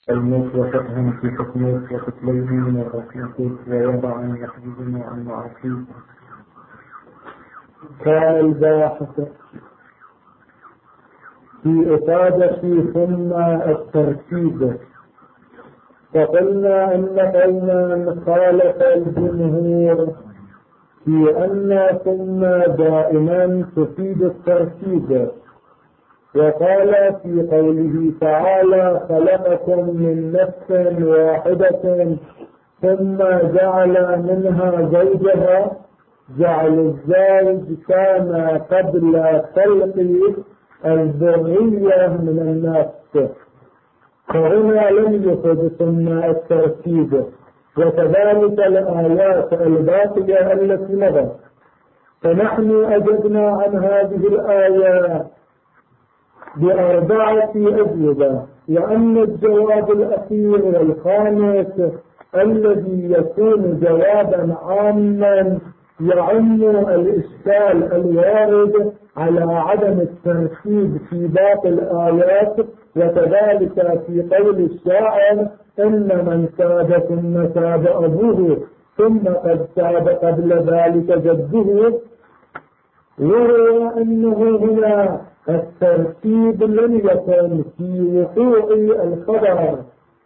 الموفقهم في حكم وختليهم والرفيق ويضع أن يحجزهم عن معاصيه. كان الباحث في إفادة ثم الترتيب، فقلنا أن قولا خالف الجمهور في أن ثم دائما تفيد الترتيب، وقال في قوله تعالى خلقكم من نفس واحدة ثم جعل منها زوجها، جعل الزوج كان قبل خلق الذرية من النفس، فهنا لم يفد ثم الترتيب. وكذلك الآيات الباقية التي مضت، فنحن أجبنا عن هذه الآيات بأربعة أجوبة، لأن الجواب الأخير والخامس الذي يكون جوابا عاما يعم الإشكال الوارد على عدم الترتيب في باقي الآيات. وكذلك في قول الشاعر إن من تاب ثم تاب أبوه ثم قد تاب قبل ذلك جده، يروى أنه هنا الترتيب لم يكن في وقوع الخبر،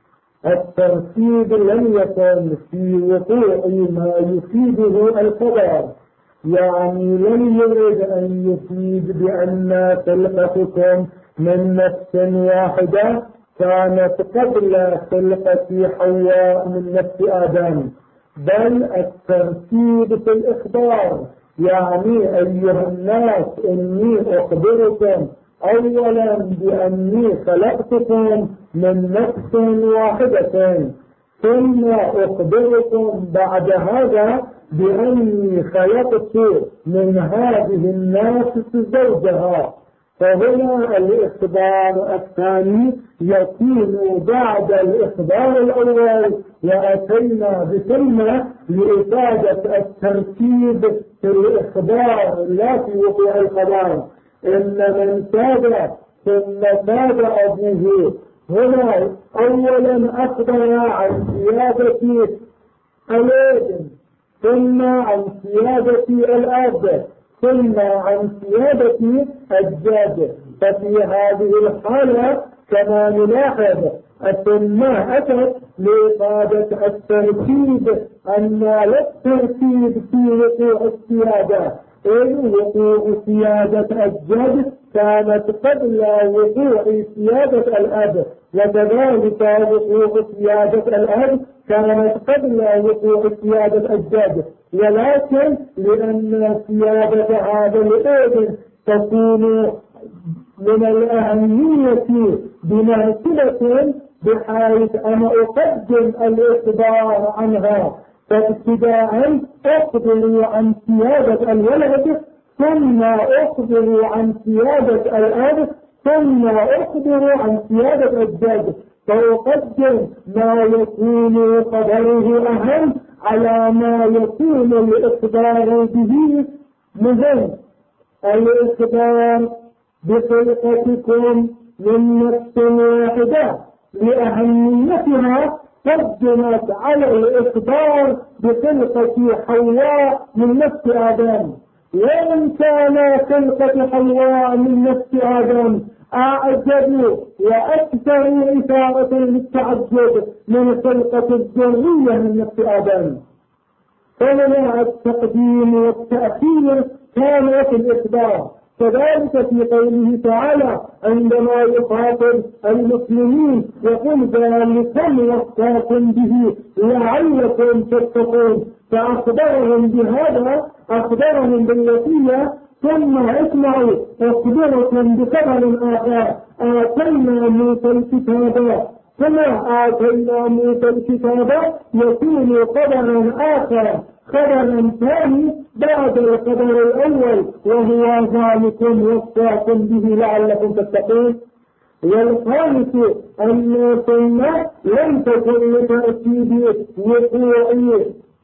الترتيب لم يكن في وقوع ما يفيده الخبر، يعني لم يرد أن يفيد بأن خلقتكم من نفس واحدة كانت قبل خلقة حواء من نفس آدم، بل الترتيب في الإخبار، يعني أيها الناس إني أخبركم أولا بأني خلقتكم من نفس واحدة، ثم أخبركم بعد هذا بأني خلقت من هذه الناس زوجها. فهنا الإخبار الثاني يكون بعد الإخبار الأول، وأتينا بكلمة لإفادة الترتيب في الإخبار لا في وقوع الخبر. إن من تاب ثم تاب أبوه، هنا أولا أخبر عن سيادة الابن، ثم عن سيادة الأب، ثم عن سيادة الجد. ففي هذه الحالة كما نلاحظ ثم أتت لإفادة الترتيب، أن لا الترتيب في وقوع السيادة، إن وقوع سيادة الجد كانت قبل وقوع سيادة الأب، وكذلك وقوع سيادة الأب كانت قبل وقوع سيادة الجد. ولكن لأن سيادة هذا الابن تكون من الأهمية بمنزلة بحيث أنا أقدم الإخبار عنها، فابتداء أخبر عن سيادة الولد، ثم أخبر عن سيادة الأب، ثم أخبر عن سيادة الجد، فأقدم ما يكون خبره أهم على ما يكون الإخبار به مهم. الإخبار بخلقتكم من نفس واحدة لأهميتها قدمت على الإخبار بخلقة حواء من نفس آدم، وإن كان خلقة حواء من نفس آدم أعجب وأكثر إثارة للتعجب من خلقة الذرية من نفس آدم. فمنع التقديم والتأخير كان في الإخبار. كذلك في قوله تعالى عندما يخاطب المسلمين يقول ذلكم وصاكم به لعلكم تتقون، فأخبرهم بهذا، أخبرهم بالوصية. ثم اسمعوا أخبركم بخبر آخر، آتينا موسى الكتاب، كما آتينا موسى الكتاب يكون خبرا آخر، خبرا ثاني بعد الخبر الأول، وهو ذلكم وصاكم به لعلكم تتقون. والخامس أن ثم لم تكن لتأكيد وقوع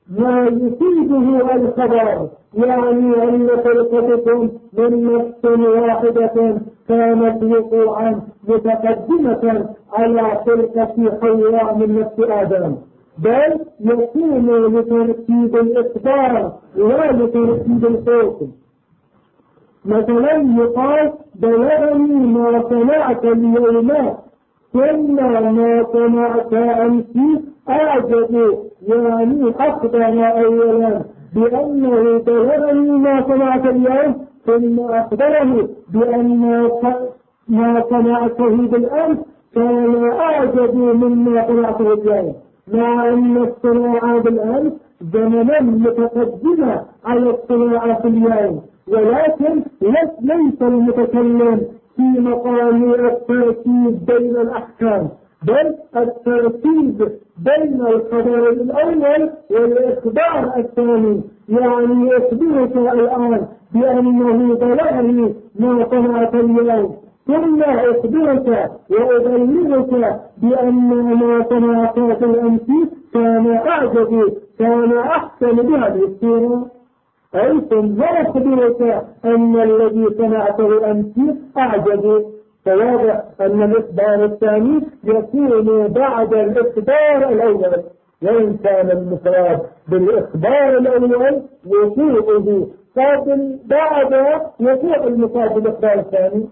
ما يفيده الخبر، يعني أن خلقتكم من نفس واحدة كانت وقوعا متقدمة على خلقة حواء من نفس آدم، بل يكون لترتيب الإخبار لا لترتيب الحكم. مثلا يقال بلغني ما صنعت اليوم ثم ما صنعت أمس أعجب، يعني أخبر أولا بأنه بلغني ما صنعت اليوم ثم أخبره بأن ما صنعته بالأمس كان أعجب مما صنعته اليوم، مع أن الصناعة بالأمس زمنا متقدمة على الصناعة في اليوم، ولكن ليس المتكلم في مقام الترتيب بين الأحكام، بل الترتيب بين الخبر الأول والإخبار الثاني، يعني يخبرك الآن بأنه بلغني ما صنعت اليوم، ثم أخبرك وأبلغك بأن ما صنعت في الأمس كان أعجب، كان أحسن بهذه الصورة. أي ثم أخبرك أن الذي صنعته أمس أعجب. فواضح أن الإخبار الثاني يكون بعد الإخبار الأول، وإن كان المفرد بالإخبار الأول وقوعه قابل بعد وقوع المفرد بالإخبار الثاني،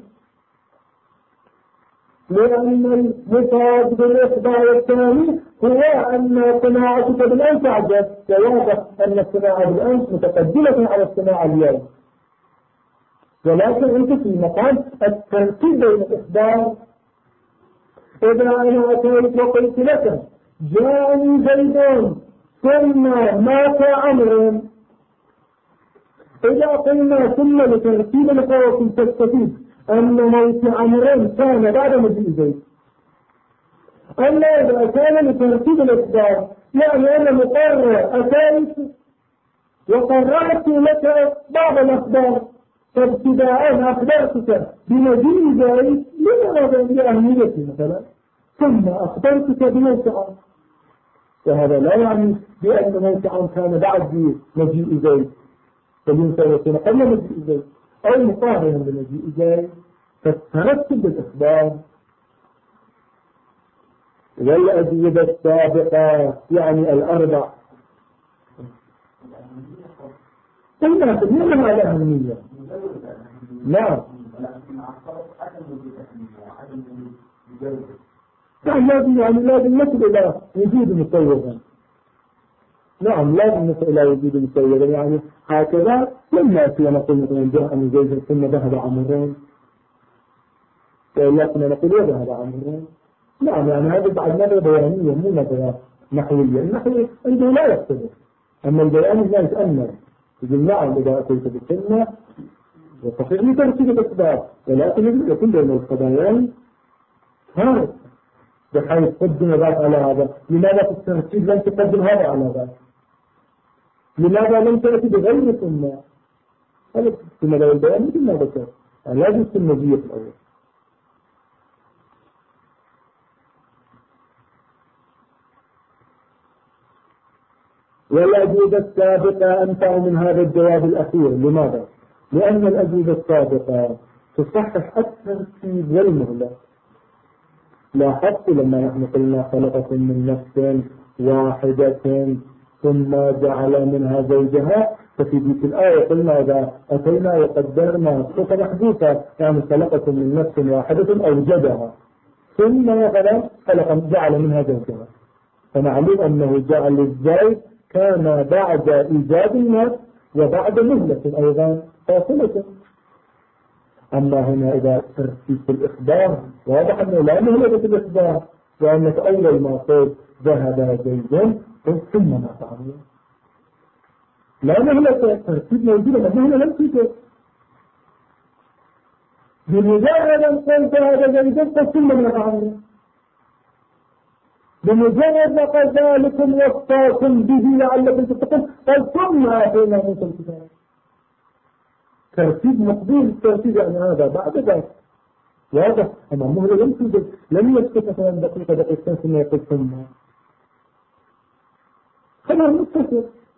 لأن المفرد بالإخبار الثاني هو أن صناعتك بالأمس أعجب، وواضح أن الصناعة بالأمس متقدمة على الصناعة اليوم، ولكن أنت في مقام الترتيب بين الإخبار. إذا أنا أتيت وقلت لك جاءني زيد ثم مات عمرو، إذا قلنا ثم لترتيب الحكم تستفيد أن موت عمرو كان بعد مجيء زيد. أما إذا كان لترتيب الإخبار يعني أنا مقرر أتيت وقررت لك بعض الأخبار، فابتداء أخبرتك بمجيء زيد لأهميته مثلا، ثم أخبرتك بموت عمرو، وهذا لا يعني بأن موت عمرو كان بعد مجيء زيد، بل يكون قبل مجيء زيد أو مقارنا بمجيء زيد. فالترتب بالإخبار. والأجوبة السابقة يعني الأربع قلنا كلها على أهمية. نعم لازم نصل إلى وجود مسوغا. نعم لازم نصل إلى وجود مسوغا، يعني هكذا لم نأتي ونقول مثلا جاء من زيد ثم ذهب عمرين، لكن نقول وذهب عمرين. نعم يعني هذا بعد نظرة بيانية مو نظرة نحوية. النحوي عنده لا يختلف، أما البياني لا يتأمل. يقول نعم إذا أتيت بالسنة وصحيح لترتيب الأسباب، ولكن يكون بين القضايان فارق، بحيث قدم ذات على هذا. لماذا في الترتيب لم تقدم هذا على ذات؟ لماذا لم تأتي بغير سنة؟ هذا السنة لا البيان مثل ما ذكر، لازم السنة في الأول. والأجوبة السابقة أنفع من هذا الجواب الأخير. لماذا؟ لأن الأجوبة السابقة تصحح الترتيب والمهلة. لاحظت لما نحن قلنا خلقكم من نفس واحدة ثم جعل منها زوجها، ففي ذيك الآية قلنا إذا أتينا وقدرنا صفة محذوفة يعني خلقكم من نفس واحدة أوجدها ثم جعل منها زوجها، فمعلوم أنه جعل الزوج كان بعد إيجاد النفس وبعد مهلة أيضا فاصلة. أما هنا إذا ترتيب الإخبار واضح أنه لا مهلة في الإخبار، وأنك أول ما قلت ذهب زيد ثم ما فعل لا مهلة، ترتيب موجودة مهلة لم توجد. بمجرد أن قلت ذهب زيد ثم ما فعل، بمجرد ما قال ذلكم وصاكم به لعلكم تتقون قال ثم آتينا موسى الكتاب. ترتيب مقبول الترتيب يعني هذا بعد ذلك واضح. أما مهلة لم توجد، لم يسكت مثلا دقيقتين ثم يقول ثم خبر متصل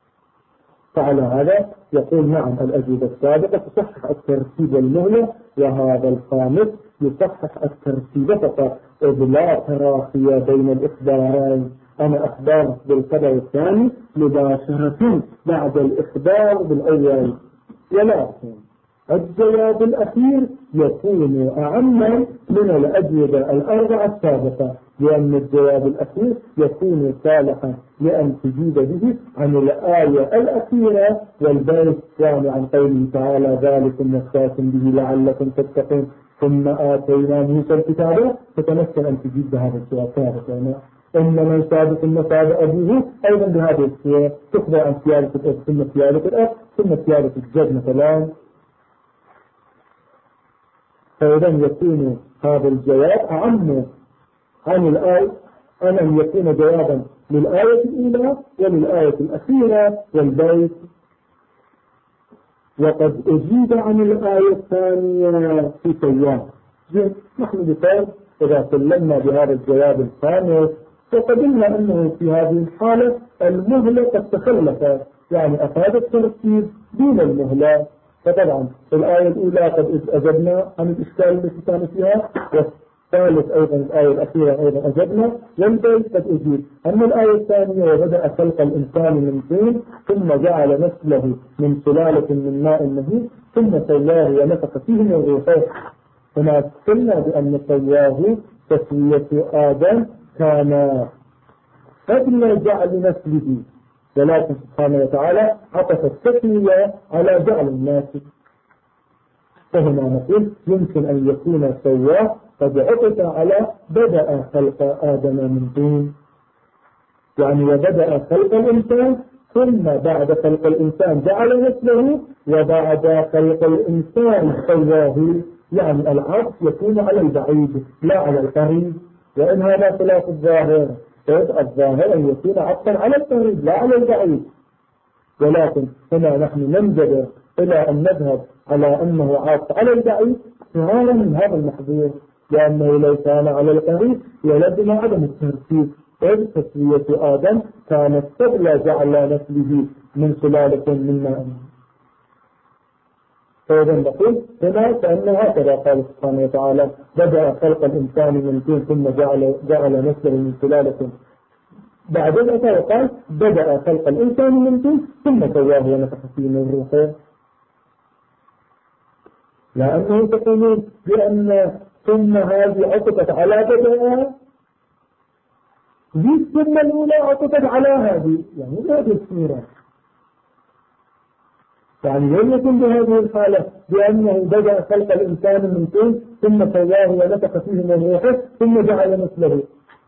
فعلى هذا يقول نعم الأجوبة السابقة تصحح الترتيب والمهلة، وهذا الخامس يصحح الترتيب فقط، إذ لا تراخي بين الإخبارين. أنا أخبار بالخبر الثاني مباشرة بعد الإخبار بالأول، ولكن الجواب الأخير يكون أعم من الأجوبة الأربعة السابقة، لأن الجواب الأخير يكون صالحا لأن تجيب به عن الآية الأخيرة والبيت، يعني عن قوله تعالى ذلكم وصاكم به لعلكم تتقون ثم آتينا موسى الكتاب، فتمثل أن تجيب بهذا الجواب ثابت. إن من سابق المسابق أبوه أيضا بهذه السيرة تخبر عن سيادة الأب ثم سيادة الأب ثم سيادة الجد مثلا. فإذا يكون هذا الجواب أعم عن الآية أن يكون جوابا للآية الأولى وللآية الأخيرة والبيت. وقد أجيب عن الآية الثانية في سيان. نحن بقول إذا سلمنا بهذا الجواب الخامس فقدمنا أنه في هذه الحالة المهلة قد تخلفت، يعني أفاد الترتيب دون المهلة. فطبعا الآية الأولى قد أجبنا عن الإشكال التي كان فيها، والثالث أيضا الآية الأخيرة أيضا أجبنا، والبيت قد أجيب. أما الآية الثانية وبدأ خلق الإنسان من طين ثم جعل نسله من سلالة من ماء مهين ثم سواه ونفخ فيه من روحه. هنا قلنا بأن سواه تسوية آدم كان قبل جعل نسله، ولكن سبحانه وتعالى عطف التسوية على جعل الناس. فهنا نقول يمكن أن يكون سواه قد عطف على بدأ خلق آدم من طين، يعني وبدأ خلق الإنسان ثم بعد خلق الإنسان جعل نسله وبعد خلق الإنسان سواه، يعني العطف يكون على البعيد لا على القريب. وإن هذا خلاف الظاهر، الظاهر أن يكون عطفا على القريب لا على البعيد، ولكن هنا نحن ننجبر إلى أن نذهب على أنه عطف على البعيد فرارا من هذا المحظور، لأنه لو كان على القريب يلزم عدم الترتيب، إذ تسوية آدم كانت قبل جعل نسله من سلالة من ماء. فإذا نقول هنا كأنه هكذا قال سبحانه وتعالى بدأ خلق الإنسان من طين ثم جعل نسله من سلالة. بعدين أتى وقال بدأ خلق الإنسان من طين ثم سواه ونفخ فيه من روحه، لأنه تقولون بأن ثم هذه عطفت على بدأ، ذي ثم الأولى عطفت على هذه، يعني هذه الصورة. يعني لم يكن بهذه الحالة بأنه بدأ خلق الإنسان من طين ثم سواه ونفخ فيه من روحه ثم جعل مثله،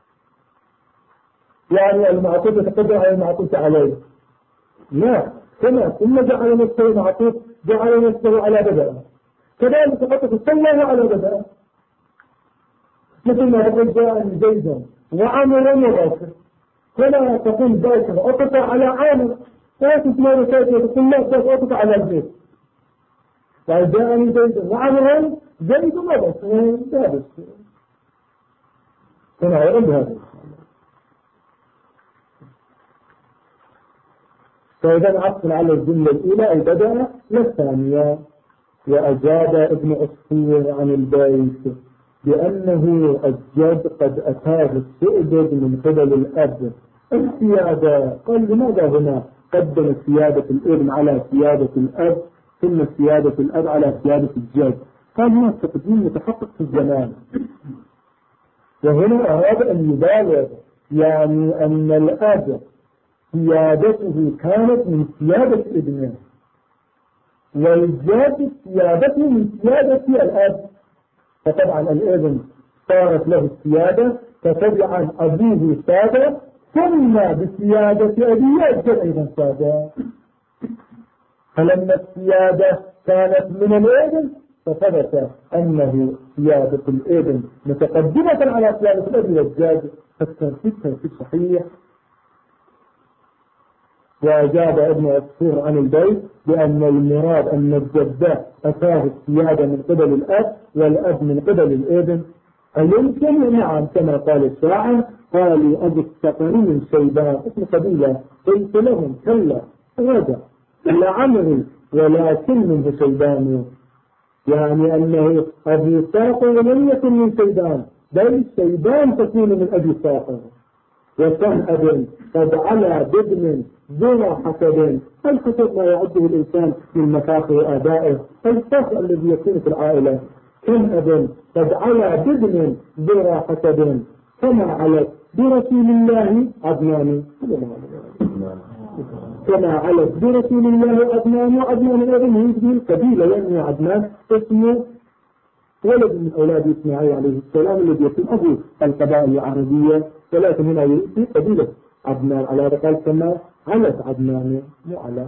يعني المعطوف يتقدر على المعطوف عليه. لا، ثم جعل نفسه معطوف جعل نفسه على بدأ، كذلك عطف سواه على بدأ، مثل ما تقول جاءني زيدا وعمر وباكر، فلا تقول باكر عطف على عامر، لا تسمى رسالة تقول لا تعطف على البيت. قال جاءني زيدا وعمر زيد وباكر لا بس هنا غير بهذا. فإذا عطف على الجملة الأولى أي بدأ للثانية. وأجاب ابن أسطير عن البيت بأنه الجد قد أتاه السؤدد من قبل الأب السيادة. قال لماذا هنا قدم سيادة الابن على سيادة الأب ثم سيادة الأب على سيادة الجد؟ قال هنا تقديم متحقق في الزمان، وهنا أراد أن يبالغ، يعني أن الأب سيادته كانت من سيادة ابنه والجد سيادته من سيادة الأب، فطبعا الابن صارت له السيادة فتبعا أبيه سادة ثم بسيادة أبيه الجد أيضا سادة. فلما السيادة كانت من الابن فثبت أنه سيادة الابن متقدمة على سيادة الأب والجد، فالترتيب ترتيب صحيح. وأجاب ابن عصفور عن البيت بأن المراد أن الجد أتاه السيادة من قبل الأب والأب من قبل الابن. أيمكن؟ نعم، كما قال الشاعر قالوا أبو السقرين شيبان اسم قبيلة، قلت لهم كلا رجع لعمري ولكن منه شيبان، يعني أنه أبي صاقر لم يكن من شيبان بل شيبان تكون من أبي صاقر. وكم أب قد علا بابن ذو حسب، الحسب ما يعده الإنسان من مفاخر آبائه، الفخر الذي يكون في العائلة. كم أب قد علا بابن ذو حسب كما علت برسول الله عدنان، كما علت برسول الله عدنان. وعدنان ابن هذه القبيلة يعني عدنان اسمه ولد من أولاد إسماعيل عليه السلام الذي يكون أبو القبائل العربية، ولكن هنا يأتي قبيلة عدنان على رقال كما علت عدنان مو على.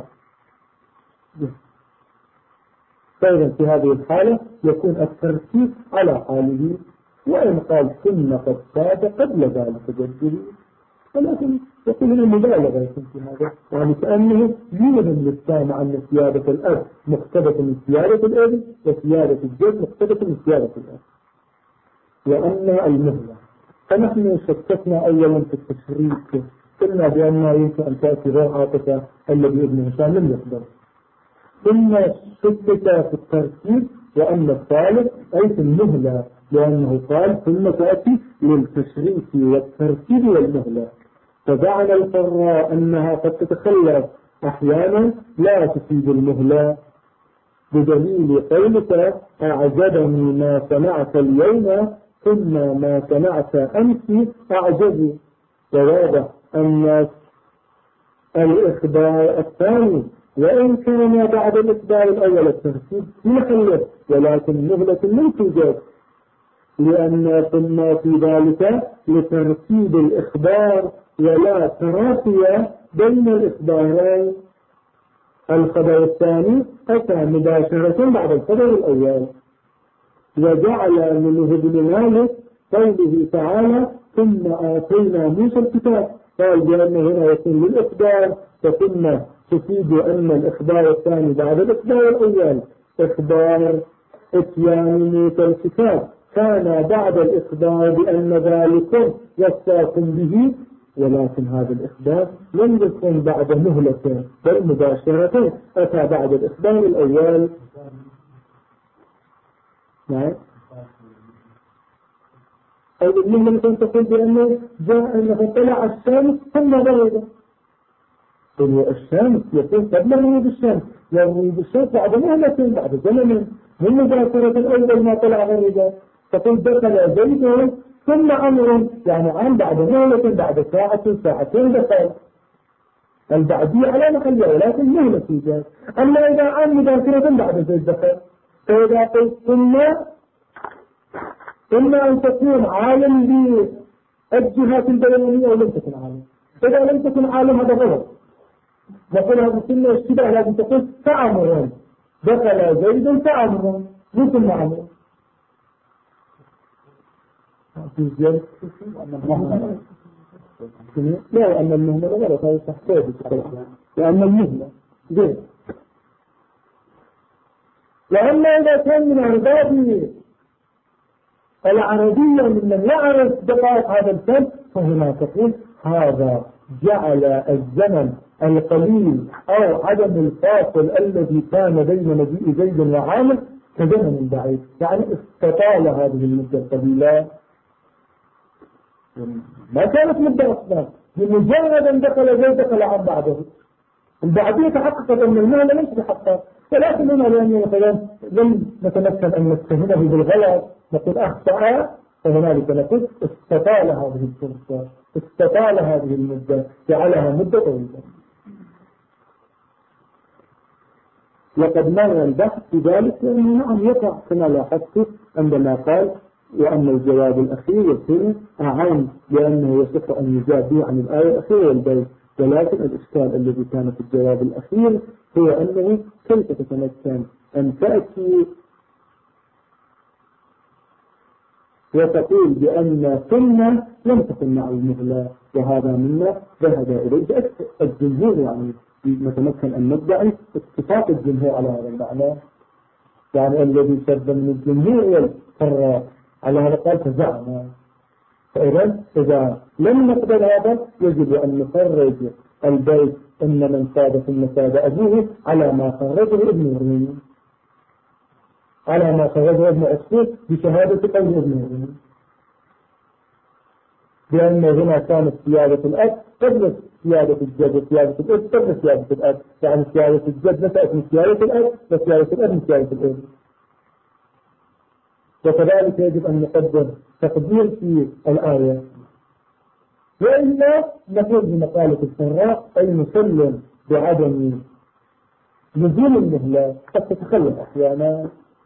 فإذا في هذه الحالة يكون الترتيب على حاله، وإن قال ثم قد صاد قبل ذلك جده، ولكن يقول المبالغة يكون في هذا، يعني كأنه يوهم للسامع أن سيادة الأب مقتبة من سيادة الأب وسيادة الجد مقتبة من سيادة الأب. وأن المهلة، فنحن شككنا أولا في التشريك، قلنا بأنها يمكن أن تأتي غير عاطفة الذي ابن هشام لم يقدر، ثم شكك في الترتيب وأن الثالث أي في المهلة، لأنه قال ثم تأتي للتشريك والترتيب والمهلة. فجعل القراء أنها قد تتخلف أحيانا لا تفيد المهلة، بدليل قولك أعجبني ما صنعت اليوم ثم ما صنعت أمس أعجبي. وواضح أن الإخبار الثاني وإن كان بعد الإخبار الأول الترتيب مخلف، ولكن مهلة لم توجد، لأن ثم في ذلك لترتيب الإخبار ولا تراخي بين الإخبارين. الخبر الثاني أتى مباشرة بعد الخبر الأول. وجعل منه ابن مالك قوله تعالى ثم آتينا موسى الكتاب، قال بأن هنا يكون للإخبار، فثم تفيد أن الإخبار الثاني بعد الإخبار الأول إخبار إتيان موسى الكتاب كان بعد الإخبار بأن ذلك وصاكم به، ولكن هذا الإخبار لم يكن بعد مهلة بل مباشرة أتى بعد الإخبار الأول. نعم. أو المهلة تقول بأنه جاء أنه طلع الشمس ثم غرب، الشمس يكون قبل غروب الشمس، وغروب الشمس بعد مهلة بعد زمن من مباشرة الأول ما طلع غرب. تقول دخل زيد ثم أمر، يعني عام بعد مهلة بعد ساعة ساعتين دخل، البعدية على محلها ولكن مهلة في ذلك. أما إذا عام مباشرة بعد زيد دخل، فإذا قلت ثم أن تكون عالم بالجهات البيانية ولم تكن عالم. إذا لم تكن عالم هذا غلط، نقول هذا السنة اشتباه، لازم تقول فأمر دخل زيد فأمر مثل ما أمر. في زيادة لا أن المهنة غلط، هذا تحتاج لأن المهنة زيد. لأن إذا كان من عباده العربية ممن يعرف دقائق هذا الفن، فهنا تقول هذا جعل الزمن القليل أو عدم الفاصل الذي كان بين مجيء زيد وعامر كزمن بعيد، يعني استطال هذه المدة القليلة، ما كانت مدة أصلا، بمجرد أن دخل زيد دخل عام بعده. البعدية تحققت أن المعنى ليس بحقها، ولكن هنا لأنه مثلا لم نتمكن أن نتهمه بالغلط نقول أخطأ، فهنالك نقول استطال هذه الفرصة، استطال هذه المدة، جعلها مدة طويلة. وقد مر البحث في ذلك لأنه نعم يقع كما لاحظت عندما قال وأن الجواب الأخير يكون أعم لأنه يصح أن يجاب به عن الآية الأخيرة والبيت، ولكن الإشكال الذي كان في الجواب الأخير هو أنه كيف تتمكن أن تأتي وتقول بأن ثم لم تكن مع المهلة، وهذا مما ذهب إليه الجمهور، يعني نتمكن أن ندعي اتفاق الجمهور على هذا المعنى، يعني الذي شد من الجمهور والقراء على هذا قال فزعنا. فإذا لم نقبل هذا يجب أن نخرج البيت إن من ساد ثم ساد أبوه على ما خرجه ابن الرومي، على ما خرجه ابن عصفور بشهادة قول ابن الرومي، بأن هنا كانت سيادة الأب قبل سيادة الجد وسيادة الأب قبل سيادة الأب، يعني سيادة الجد نشأت من سيادة الأب وسيادة الأب من سيادة الأب. وكذلك يجب أن نقدر تقدير في الآية، وإلا نقول بمقالة الفراء أي نسلم بعدم نزول المهلة قد تتخلف أحيانا.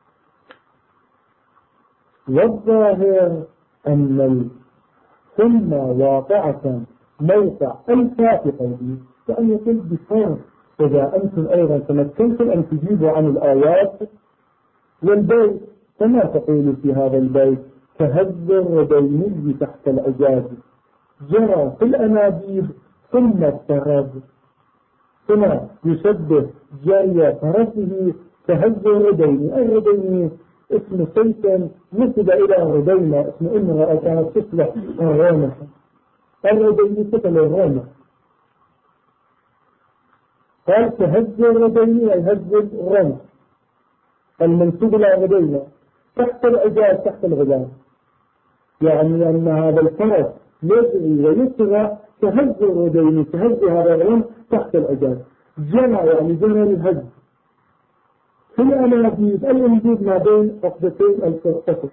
والظاهر أن السنة واقعة موقع الفاتحة دي، يعني يقول بفرق إذا أنتم أيضا تمكنتم أن تجيبوا عن الآيات والبيت كما تقول في هذا البيت كهز الرديني تحت الأجاز جرى في الأنابيب ثم اضطرب، ثم يشبه جري فرسه كهز الرديني. الرديني اسم سيف نسب إلى ردينة، اسم امرأة كانت تصلح الرامة، الرديني قتل الرامة، قال كهز الرديني أي هز الرمح المنسوب إلى ردينة تحت الأجاز تحت الغلام، يعني أن هذا الفرس يجري ويسرى كهز الرديني كهز هذا الرمح تحت الأجاز. جمع يعني جمع الهز في الأنابيب، الانبيب ما بين عقدتين القصر،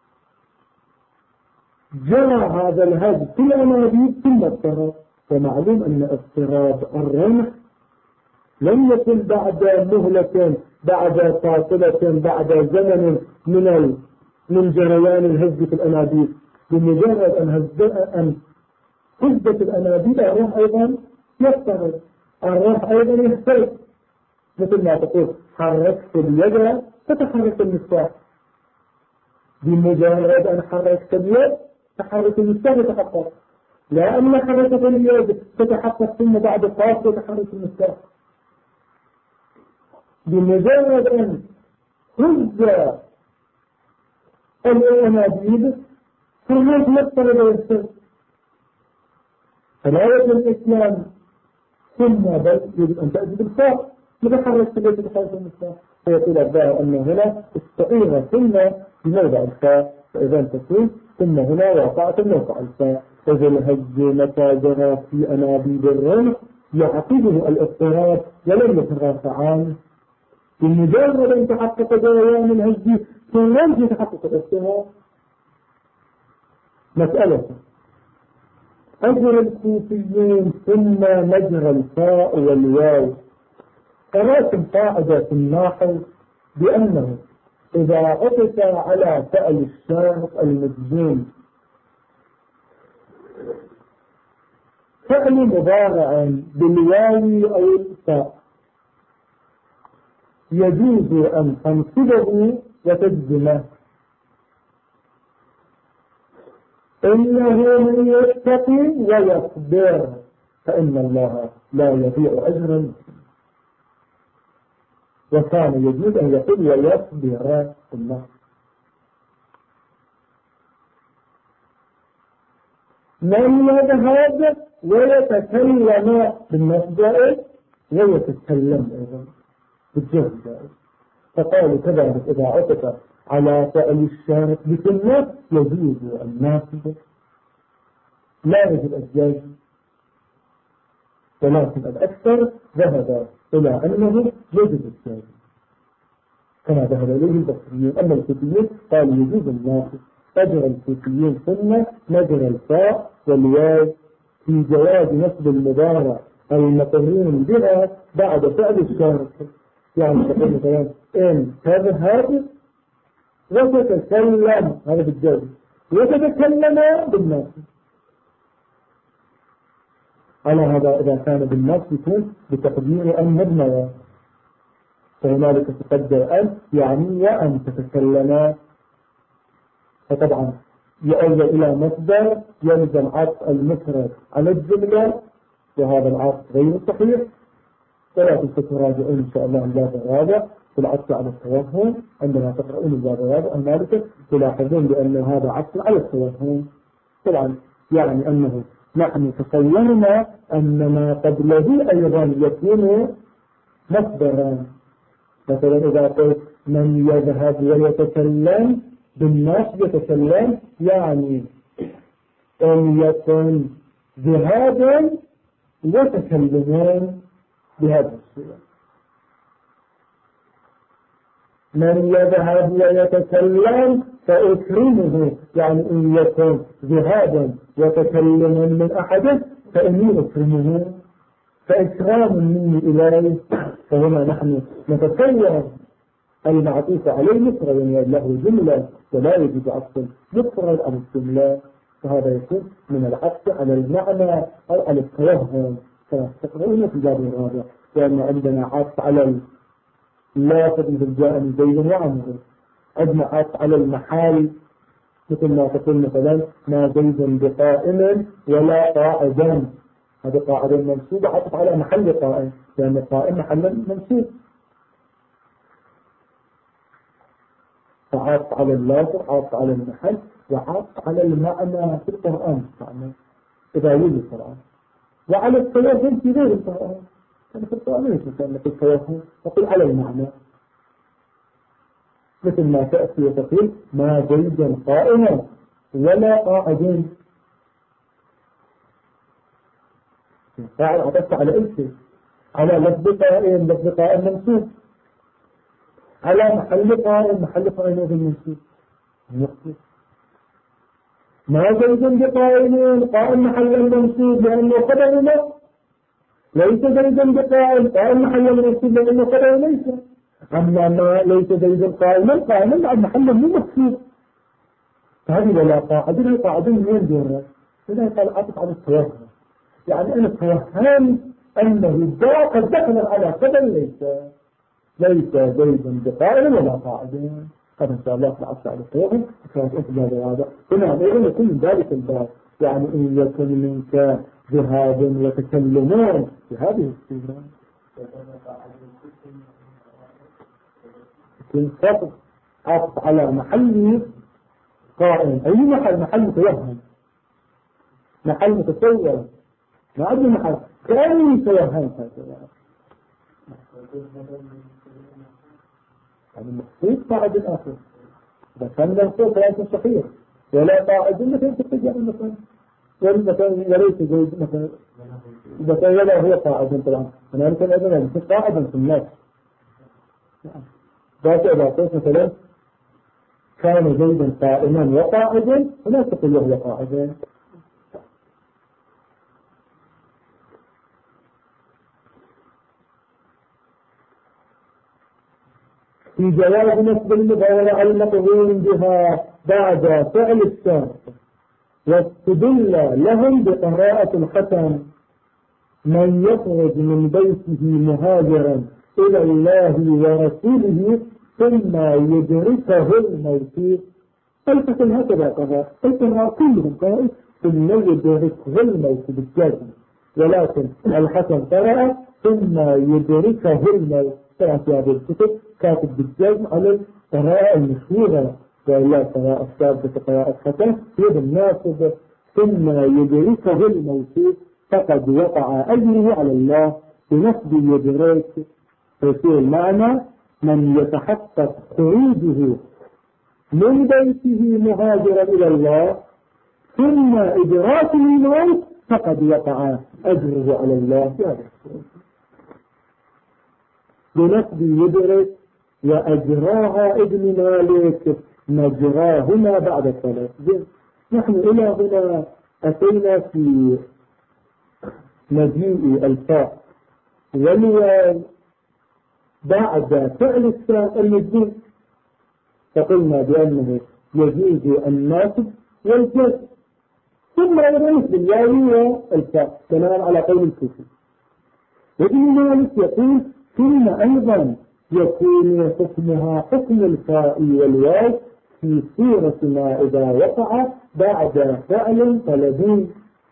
جرى هذا الهز في الأنابيب ثم اضطرب. ومعلوم أن اضطراب الرمح لم يكن بعد مهلة بعد فاصلة بعد زمن من جريان الهز في الأنابيب، بمجرد أن هزت الأنابيب الرمح أيضا يضطرب، الرمح أيضا يختلف، مثل ما تقول حركت اليد تتحرك المفتاح، بمجرد أن حركت اليد تحرك المفتاح يتحقق، لا أن حركة اليد تتحقق ثم بعد فاصلة تحرك المفتاح. بمجرد أن هز الأنابيب فرمات مضطرب ويختلف. فلا يجب الإسلام ثم بل يجب أن تأتي بالفاء متحرك التي تتحرك المفتاح، فيقول الظاهر أن هنا استعير ثم بموضع الفاء، فإذا تكون ثم هنا وقعت موقع الفاء. إذا الهج متى جرى في أنابيب الرمح يعقبه الاضطراب ولم يترافع عنه، بمجرد أن تحقق جريان الهج ثم يتحقق الاضطراب. مسألة أجر الكوفيين ثم مجرى الفاء والواو، فراسم قاعدة في النحو بأنه إذا عطف على فعل الشرط المجزوم فعل مضارع بالواو أو الفاء يجوز أن تنصبه وتجزمه. إنه من يتقي ويصبر فإن الله لا يضيع أجرا، وكان يجوز أن يقول ويصبر الله. من يذهب ويتكلم بالمصدر ويتكلم أيضا بالجهد، فقالوا كذلك إذا عطف على فعل الشارط بكلمة يجوز الناصب لا يجب الجازم، ولكن الأكثر ذهب إلى أنه يجب الجازم كما ذهب إليه البصريين. أما الكوفيين قالوا يجوز الناصب. أجر الكوفيين ثم مجرى الفاء والواو في جواز نصب المضارع المقرون بها بعد فعل الشارط، يعني تقول مثلا إن تذهب وتتكلم هذا بالجازم وتتكلم بالناصب. على هذا إذا كان بالنص يكون بتقدير أن مبنى، فهنالك تقدر أن يعني وأن تتكلم، فطبعا يؤول إلى مصدر يلزم عطف المفرد على الجملة، وهذا العطف غير صحيح. ولكن ستراجعون إن شاء الله الباب الرابع في العطف على التوهم، عندما تقرؤون الباب الرابع المالكة تلاحظون بأن هذا عطف على التوهم، طبعا يعني أنه نحن تصورنا أن ما قبله أيضا يكون مصدرا. مثلا إذا قلت من يذهب ويتكلم بالناس يتكلم، يعني أن يكون ذهابا وتكلمون بهذا الصورة. من يذهب ويتكلم فأكرمه، يعني إن يكون ذهابا وتكلما من أحد فإني أكرمه، فإكرام مني إليه. فهنا نحن نتصور المعطوف عليه مفرد له جملة ولا يجب عطف مفرد على الجملة، فهذا يكون من العطف على المعنى أو على التوهم كما تقرؤون في الباب الرابع. لأن عندنا عطف على اللافظ مثل جاء من زيد وعمر، عندنا عطف على المحال مثل ما تقول مثلا ما زيد بقائم ولا قاعدا، هذا قاعدا منصوب عطف على محل قائم، لأن قائم محل منصوب. فعطف على اللافظ، عطف على المحل، وعطف على المعنى في القرآن يعني إذا يوجد القرآن، وعلى التوهم في غير القرآن. يعني في القرآن ليس مثلا في التوهم، تقول على المعنى مثل ما تأتي وتقول ما زيدا قائما ولا قاعدا. فاعل عطفت على أي شيء، على لفظ قائم، لفظ قائم منصوب، على محل قائم، محل قائم منصوب. ما زيد بقائم، قائم محل منصوب لأنه قدر له، ليس زيد بقائم، قائم محل منصوب لأنه قدر ليس. أما ما ليس زيد قائما، قائما بعد محل مو مكسور، فهذه ولا قاعدة. القاعدة من وين جرى؟ إذا قال عطف على التوهم، يعني أنا توهمت أنه قد دخل على قدر ليس زيد بقائم ولا قاعدة. هذا إن شاء الله في العصر على التوهم كانت أفضل هذا. هنا أيضا يكون من ذلك الباب، يعني إن يكن منك ذهاب وتكلمون بهذه الصورة يكون خطأ عطف على محل قائم. أي محل؟ محل متوهم، محل متصور، ما عندي محل كأني توهمت هكذا. يعني المقصود قاعد الآخر إذا كان المقصود فلا صحيح، ولا قاعد مثل تتجاه المكان والمكان وليس زوج مثلا، إذا كان ولا هو قاعد طبعا هنالك الأذن يكون قاعدا في الناس. ذات إذا قلت مثلا كان زيدا قائما وقاعدا فلا تقول له قاعدا. في جواز نسب المغايرة المقرون بها بعد فعل السابق، واستدل لهم بقراءة الختم من يخرج من بيته مهاجرا إلى الله ورسوله ثم يدركه الموت. الختم هكذا قراءة القراءة كلهم قراءة ثم يدركه الموت بالجزم، ولكن الختم قراءة ثم يدركه الموت. في هذه الكتب كاتب بالجزم على القراءة المشهورة، وإلا القراءة الثابتة قراءة ختم يد الناصب ثم يدركه الموت فقد وقع أجره على الله بنسب يدرك. فيصير المعنى من يتحقق خروجه من بيته مهاجرا إلى الله ثم إدراك الموت فقد وقع أجره على الله بنسب يدرك. وأجراها ابن مالك مجراهما بعد 3. نحن إلى هنا أتينا في مجيء الفاء والواو بعد فعل الساق المجزوم، فقلنا بأنه يجوز الناسب والجزم ثم يريد بالواو والفاء كلام على قول الكوفي. وابن مالك يقول ثم أيضا يكون حكمها حكم الفاء والواو في صورة ما إذا وقع بعد فعل طلبي.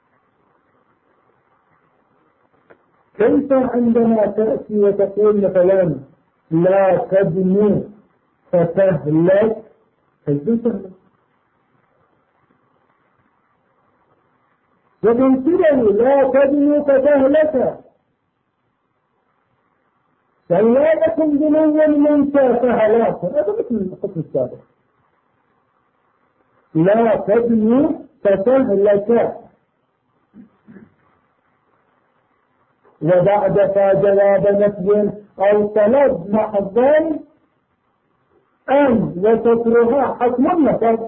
كيف عندما تأتي وتقول مثلا لا تبني فتهلك، كيف تهلك؟ وبالتالي لا تبنوا فتهلك، يعني لا يكن بنوا منسى فهلاك، هذا مثل الحكم السابق. لا تبنوا فتهلك، وبعد فجواب نفي أو طلب محضا أن وسترها حكم النفذ،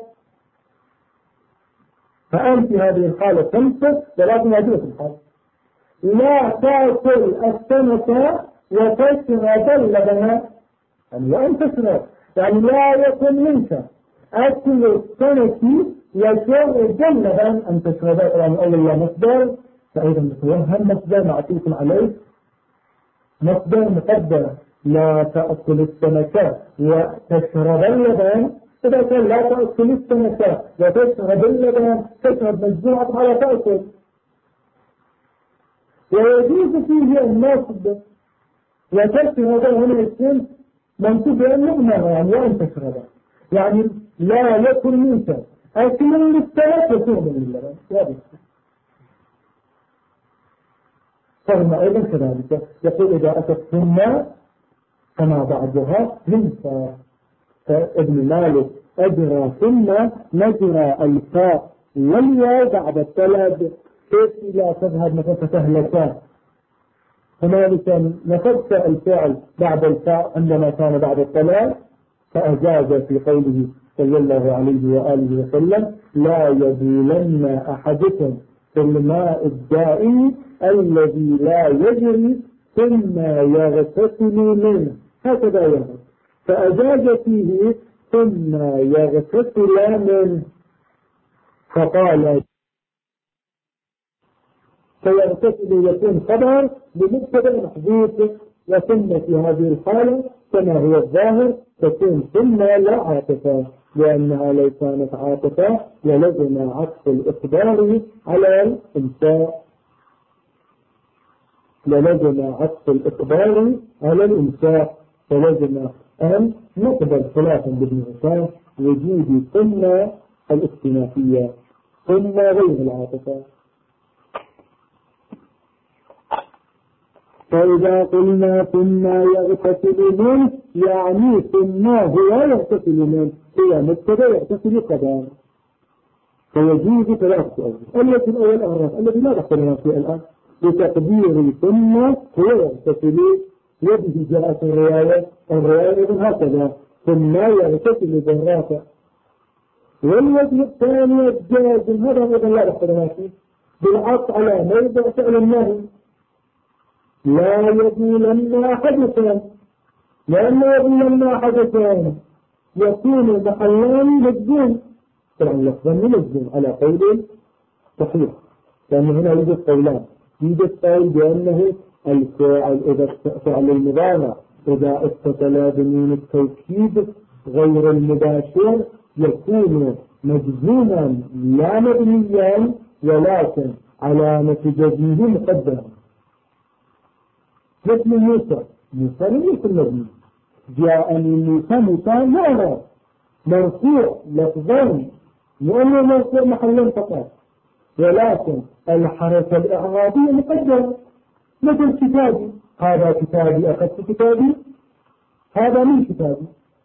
فأنت في هذه الحالة تنفذ ولكن هذه الحالة لا تأكل السمكة وتشرب اللبن، يعني وأن تشرب، يعني لا يكن منك أكل السمك وشرب اللبن أن تشرب، يعني أولا مصدر، فأيضا نتوهم مصدر معطيكم عليه، مصدر مقدر لا تأكل السمكة وتشرب اللبن، إذا كان لا تأكل السمكة وتشرب اللبن تشرب مجموعة على تأكل، ويجوز فيه النصب وتشرب هنا السن منصوب لأنه يعني وأن تشرب، يعني لا يكن منك أكل للسمك وشرب اللبن، واضح. ثم أيضا كذلك يقول إذا أتت ثم كما بعدها ينسى، فابن مالك أجرى ثم نجرى الفاء والياء بعد الطلب، كيف لا تذهب مثلا فتهلكا، هنالك نفذت الفعل بعد الفاء عندما كان بعد الطلب، فأجاز في قوله صلى الله عليه وآله وسلم لا يبولن أحدكم في الماء الدائم الذي لا يجري ثم يغتسل منه، هكذا يقول، فأجاز فيه ثم يغتسل منه، فقال فيغتسل يكون خبر بمبتدا محذوف، وثم في هذه الحالة كما هو الظاهر تكون ثم لا عاطفة، لأنها لو كانت عاطفة للزم عطف الإخبار على الإنساء، للزم عطف الإخبار على الإنساء، فلزم أن نقبل خلافا بابن هشام وجود ثم الاستنافية ثم غير العاطفة. فإذا قلنا ثم يغتسل منه يعني ثم هو يغتسل منه، هي مبتدا يغتسل قدام، فيجوز ثلاثة أوجه. التي الأول أعرف الذي لا دخلنا فيه الآن بتقدير ثم هو يغتسل، وبه جاءت الرواية إذن هكذا ثم يغتسل بالرافع. والوجه الثاني الجازم هذا أيضا لا دخلنا فيه بالعطف على موضع فعل النهي، لا يبولن أحدكم، لأن يبولن أحدكم يكون محلان مجزوم، طبعا لفظا مجزوم على قول صحيح، لأن هنا يوجد قولان، يوجد قول بأنه الفاعل إذا فعل المضارع إذا اتصل بنون التوكيد غير المباشر يكون مجزوما لا مبنيا، ولكن علامة جزمه مقدمة، مثل موسى لم يكن مبني، جاءني موسى معرض مرفوع لفظا لأنه مرفوع محلا فقط، ولكن الحركة الإعرابية مقدمة، مثل كتابي، هذا كتابي أخذت كتابي، هذا من كتابي،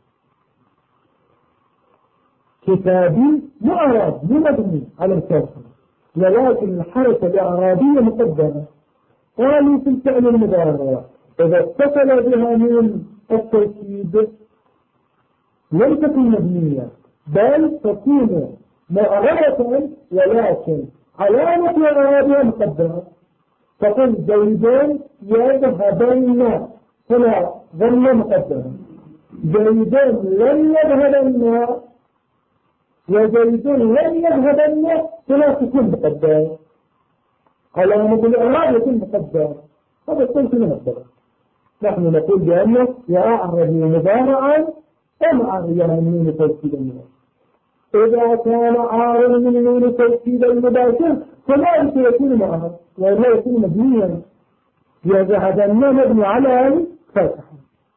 كتابي معرض مبني على الكسر، ولكن الحركة الإعرابية مقدمة. قالوا في الفعل المضارع إذا اتصل بها من التوكيد لم تكن مبنية بل تكون معربة، ولكن علامة إعرابها مقدمة، تقول زيدان يذهبن هنا ظن مقدمة، زيدان لم يذهبن وزيدان لم يذهبن هنا تكون مقدمة، علامة الإعراب يكون مقدر، هذا الصوت مقدر. نحن نقول بأنه يعرض مضارعا ومعرض من نون توكيد المباشر. إذا كان عارض من نون توكيد المباشر فذلك يكون معرض ولا يكون مبنيا، يذهبن مبني على الفتح،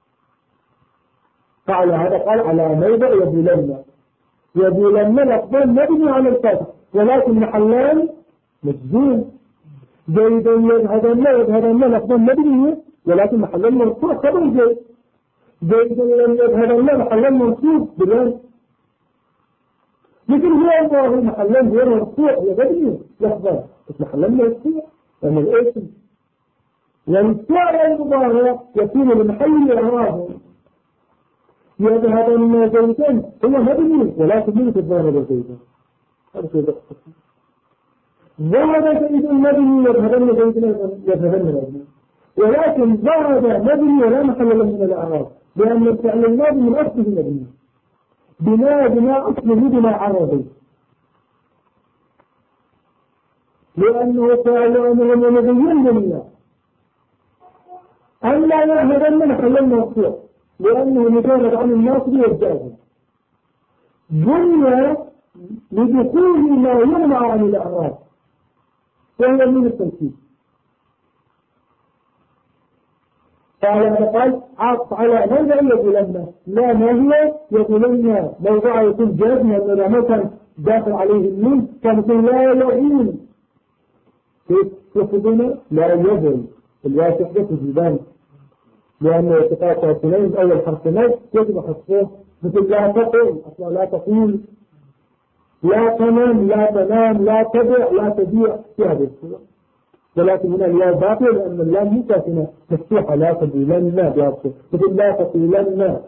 فعلى هذا قال على موضع يبولن لفظا مبني على الفتح، ولكن محلان مجزوم. زيدا يذهبن يذهبن لفظا مبنية ولكن محل مرفوع خبر زيد. زيدا لم يذهبن محل منصوب بالله. مثل هو الله محل غير مرفوع هي مبنية لفظا بس محل مرفوع لأن الاسم والفعل المضارع يكون لمحل إعراب. يذهبن زيدا هو مبني ولكن من تذهب زيدا هذا شيء بس. ذهب زيد مبني يذهبن زيدا يذهبن مبني ولكن ذهب مبني ولا محل له من الإعراب لأن الفعل الماضي من أصله مبني بناء أصله بناء عربي لأنه فعل أمر مبين لله. ألا يذهبن محل المرفوع لأنه مجرد عن الناصب والجازم بني لدخول ما يمنع عن الإعراب وهو من التنفيذ. قال عطف على موضع يقولن لا ما هي يقولن موضع يكون جازم لأنه مثلا داخل عليه النون كان يقول لا يعين كيف يفضون لا يذل الواسع في الزبان لأنه يتقاطع اثنين أول حرفين يجب حفظه مثل لا تقل أصلا لا تقول لا تنام لا تنام لا تبع لا تبيع في هذه الصورة. ولكن هنا الياء باقية لأن اللام مو ساكنة مفتوحة لا تقولن بأصل مثل لا تقولن.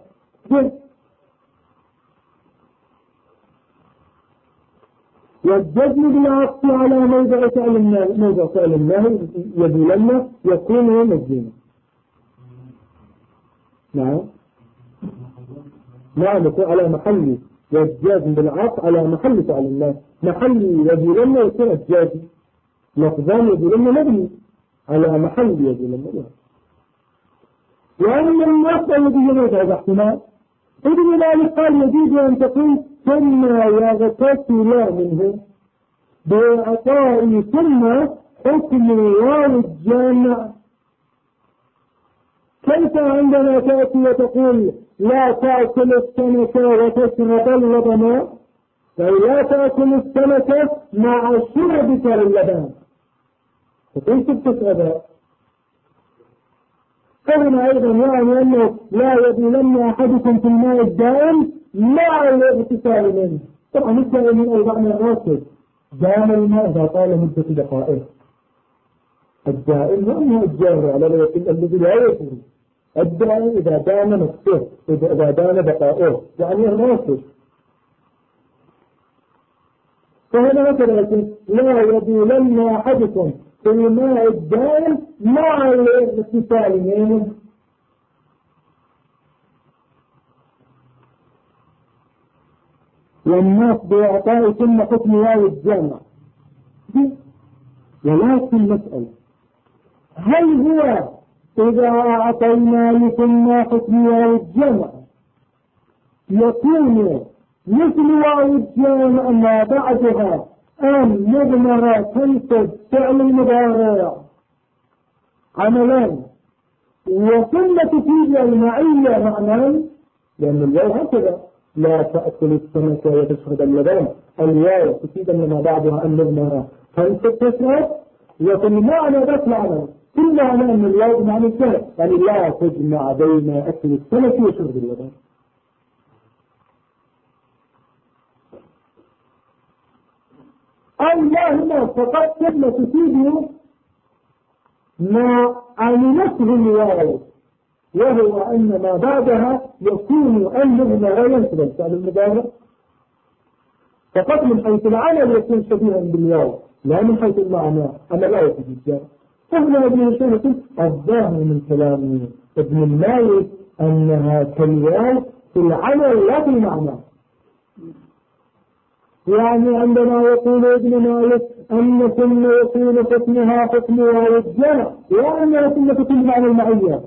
والجزم بالعطف على موضع فعل النهي يقولن يكون مجزوما. نعم يكون على محل والجازم بالعطف على محل فعل الله محل يقولن يكون الجازم لفظان يقولن مبني على محل يقولن. وأن النص الذي يريد هذا احتمال ابن ذلك قال يجوز أن تقول ثم يغتسل منه بإعطاء ثم حكم واو الجامع. كيف عندما تأتي وتقول لا تأكل السمكة وتشرب اللبن أي لا تأكل السمكة مع شربك للبن فكيف تشربها؟ فهنا أيضا يعني أنه لا يبولن أحدكم في الماء الدائم مع الاغتسال منه. طبعا الدائم أيضا الراسل دام الماء إذا طال مدة دقائق. الدائم هو الجاري على الذي لا يفعل. الدائم إذا دام نفسه إذا دام دقائق يعني الراسل. فهنا مثلا لا يبولن أحدكم في الماء الدائم مع الاغتسال منه. والناس بإعطاء ثم حكم واو الجامع. ولكن مسألة هل هو إذا أعطينا لثم حكم واو الجامع يكون مثل واو الجامع ما بعدها أن مضمرة تنسب فعل المضارع عملان وثم تفيد المعية معنى لأن الواو هكذا لا تأكل السمكة وتشرب اللبن الواو تفيد ما بعدها أن مضمرة تنسب تشرب وفي معنى ذات العمل كل معنى أن الواو معنى السمك يعني لا تجمع بين أكل السمكة وشرب اللبن. اللهم فقط كلمة تفيد ما عملته الواو وهو أن ما بعدها يكون المضمر ينسب الفعل المضارع فقط من حيث العمل يكون شبيها بالواو لا من حيث المعنى أما لا يفيد الجار. فهنا ابن الشيخ الظاهر من كلام ابن المالك أنها كالواو في العمل لا في المعنى. يعني عندما يقول ابن مالك أن ثم يكون حكمها حكم واو الجمع وأنها ثم تكون معنى المعية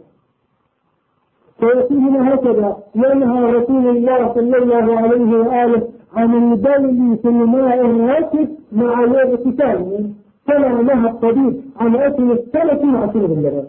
فيكون هكذا ينهى رسول الله صلى الله عليه وآله عن البول في الماء الراكد مع الاغتسال فلا نهى الطبيب عن أكل السلة مع شرب اللبن.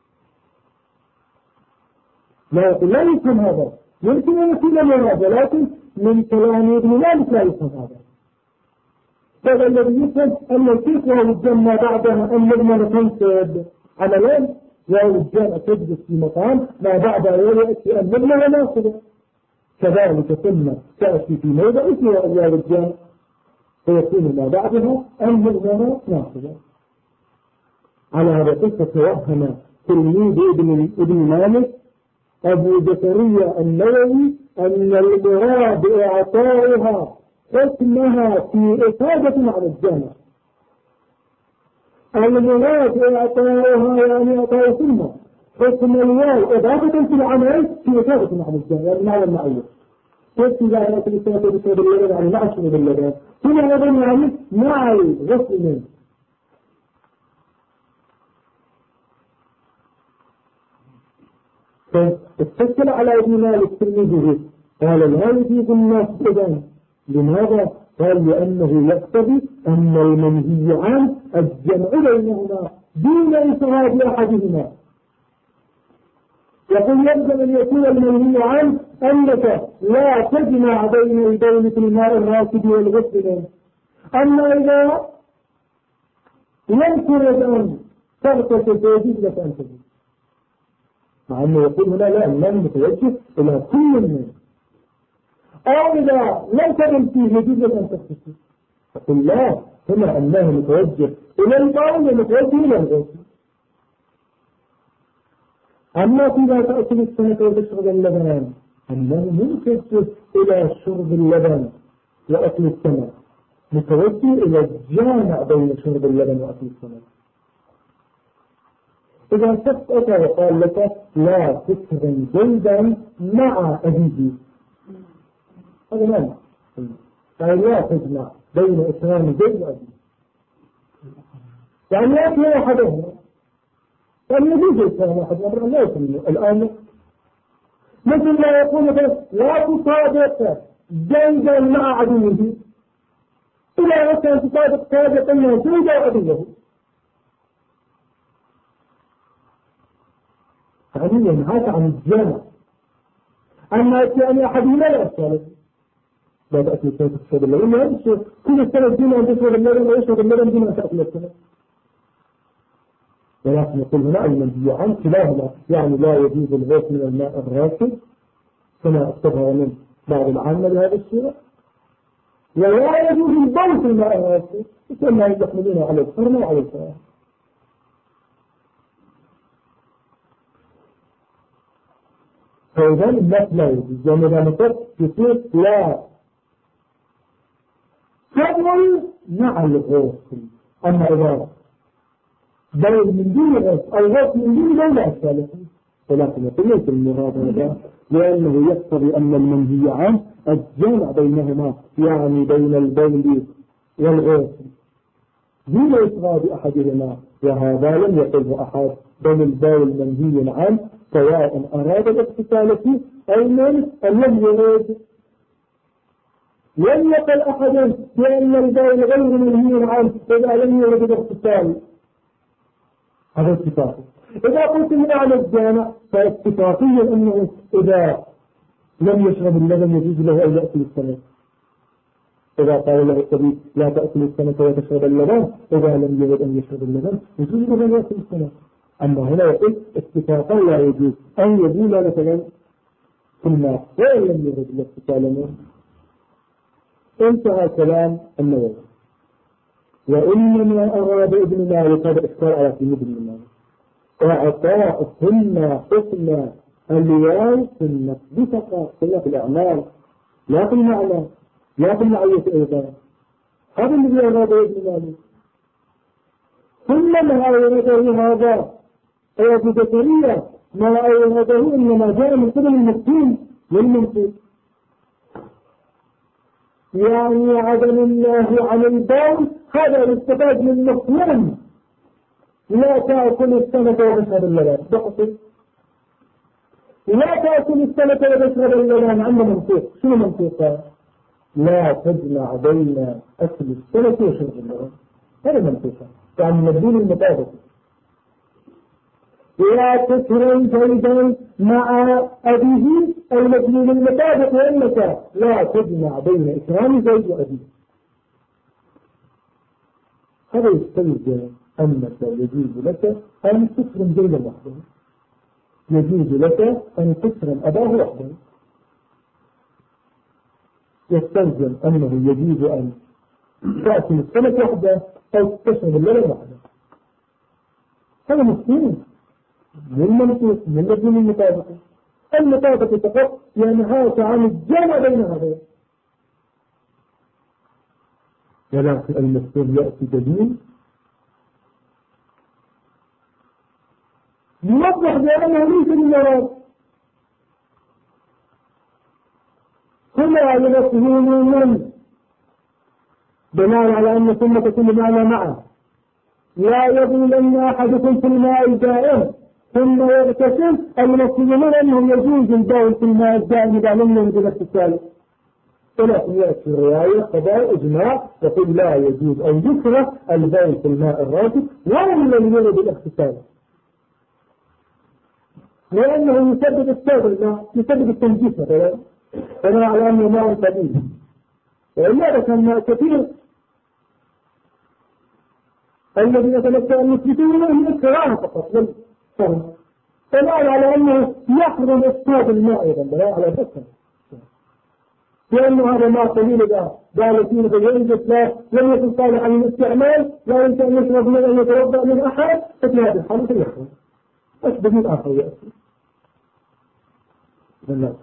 لا يفهم هذا يمكن أن يكون مراد ولكن من كلام ابن مالك لا يفهم هذا هذا الذي يفهم أن الكيف وهو الجنة بعدها أن نضمن تنسب عملان وهو الجنة تجلس في مكان ما بعدها يأتي أن نضمن ناصبة كذلك ثم تأتي في موضع اسمها أولاد الجنة فيكون ما بعدها أن نضمن ناصبة. على هذا قصة توهم تلميذ ابن مالك أبو زكريا النووي أن المراد إعطائها حكمها في إفادة على الجامع. المراد إعطائها يعني إعطاء ثم حكم الواو إضافة في العمل في إفادة على الجامع يعني معنى المعية. كيف إذا أردت الإسلام بسبب اللبن يعني مع الشرب اللبن ثم أيضا يعني مع الغسل منه. فاستشكل على ابن مالك تلميذه قال لا يجيز الناس إذن. لماذا؟ قال لأنه يقتضي أن المنهي عنه الجمع بينهما دون إفراد أحدهما. يقول يلزم أن يكون المنهي عنه أنك لا تجمع بين البول في الماء الراكد والغسل. أما إذا لم ترد أن تغتسل فيجوز لك أن تجمع. مع أنه يقول هنا لا النام متوجه إلى كل منه. أو إذا لم تكن فيه يجوز أن تغتسل. فقل لا هنا أنه متوجه إلى البول ومتوجه إلى الغسل. أما إذا تأكل السنة وتشرب اللبن أنه متوجه إلى شرب اللبن وأكل السنة متوجه إلى الجامع بين شرب اللبن وأكل السنة. إذا سقط وقال لك لا تكرم جلدا مع أبيه هذا ما يعني لا تجمع بين إكرام جلد وأبيه يعني يأتي أحدهما يعني يجوز إكرام أحدهما لا يكرم الآن مثل ما يقول لا تصادق جلدا مع عدوه إذا كان تصادق صادقا جلد وعدوه يعني ينهاك عن الجامع. أما يعني أحدهما لا أشكال لا تأكل السنة تشرب اللبن ما يشرب كل السنة دون أن تشرب اللبن ويشرب اللبن دون أن تأكل السنة. ولكن يقول هنا المنهي عن كلاهما يعني لا يجوز الغسل من الماء الراكد كما أكتبها من بعض العامة بهذا الصورة ولا يجوز البول في الماء الراكد كما يحملون على الحرمة وعلى الكراهة. فإذا الناس لا يجوز يعني إذا نفت يصير لا تبول مع الغسل. أما إذا بول من دون غسل أو غسل من دون بول لا أشكال فيه. ولكن يقول ليس المراد هذا لأنه يقتضي أن المنهي عنه الجمع بينهما يعني بين البول والغسل دون إفراد أحدهما وهذا لم يقله أحد بل البول منهي عنه سواء أراد الاغتسال فيه أو لم يريد. لم يقل أحد بأن البول غير منهي عنه إذا لم يرد الاغتسال هذا اتفاقي. إذا قلت معنى الجامع فاتفاقيا أنه إذا لم يشرب اللبن يجوز له أن يأكل السنة. إذا قال له الطبيب لا تأكل السنة وتشرب اللبن إذا لم يرد أن يشرب اللبن يجوز له أن يأكل السنة. أما هنا يقول اتفاقا لا يجوز أن يبول مثلا في الماء وإن لم يرد الاغتسال منه. انتهى كلام النووي. وإنما أراد ابن مالك هذا إشكال على كلمة ابن مالك إعطاء ثم حكم الواو في النصب فقط في الأعمال لا في المعنى لا في المعية أيضا. هذا الذي أراد ابن مالك. ثم ما أورده هذا أبو زكريا ما أورده إنما جاء من قبل المكتوم والمنطوق يعني عدم الله عن البول هذا الاستفاد من مفهوم لا تأكل السنة وتشرب اللبن بقصد لا تأكل السنة وتشرب اللبن عنده منطوق. شنو منطوق؟ لا تجمع بين أكل السنة وشرب اللبن هذا منطوق يعني مدين المطابق. لا تكرم جيدا مع أبيه المدين المطابق وإنك لا تجمع بين إكرام زوج وأبيه. هذا يستلزم أنك يجوز لك أن تكرم زيدا وحده، يجوز لك أن تكرم أباه وحده، يستلزم أنه يجوز أن تأتي السنة وحده أو تشرب الليلة وحده. هذا مفهوم من منطوق من مدين المطابقة. المطابقة فقط ينهاك عن الجمع بين هذين، ولكن المفهوم يأتي دليل يوضح بأنه ليس بالمراد، كلها يمفهمون بناء على أن ثم تكون معنا معه. لا يظلن أحدكم في الماء الدائم ثم يغتسل، المسلمون أنه يجوز البول في الماء الدائم إذا لم يوجد اغتسال، ولكن يأتي الرواية قضاء إجماع يقول لا يجوز أو يكره البول في الماء الراكد ولم يرد الاغتسال، لأنه يسبب السبب الماء، يسبب التنجيس مثلا، فما على أنه ماء قليل، وإلا كان ماء كثير الذي يتمتع المسلمين من الكراهة فقط للفهم، فما على أنه يحرم إسقاط الماء أيضا لا على ذكر، لأنه هذا ماء قليل إذا قال فيه فينجس لا لم يكن صالحا للاستعمال، لا يمكن أن يشرب من أن يتوضأ من أحد، ففي هذه الحالة فيحرم. بس بدون آخر يأتي بالله.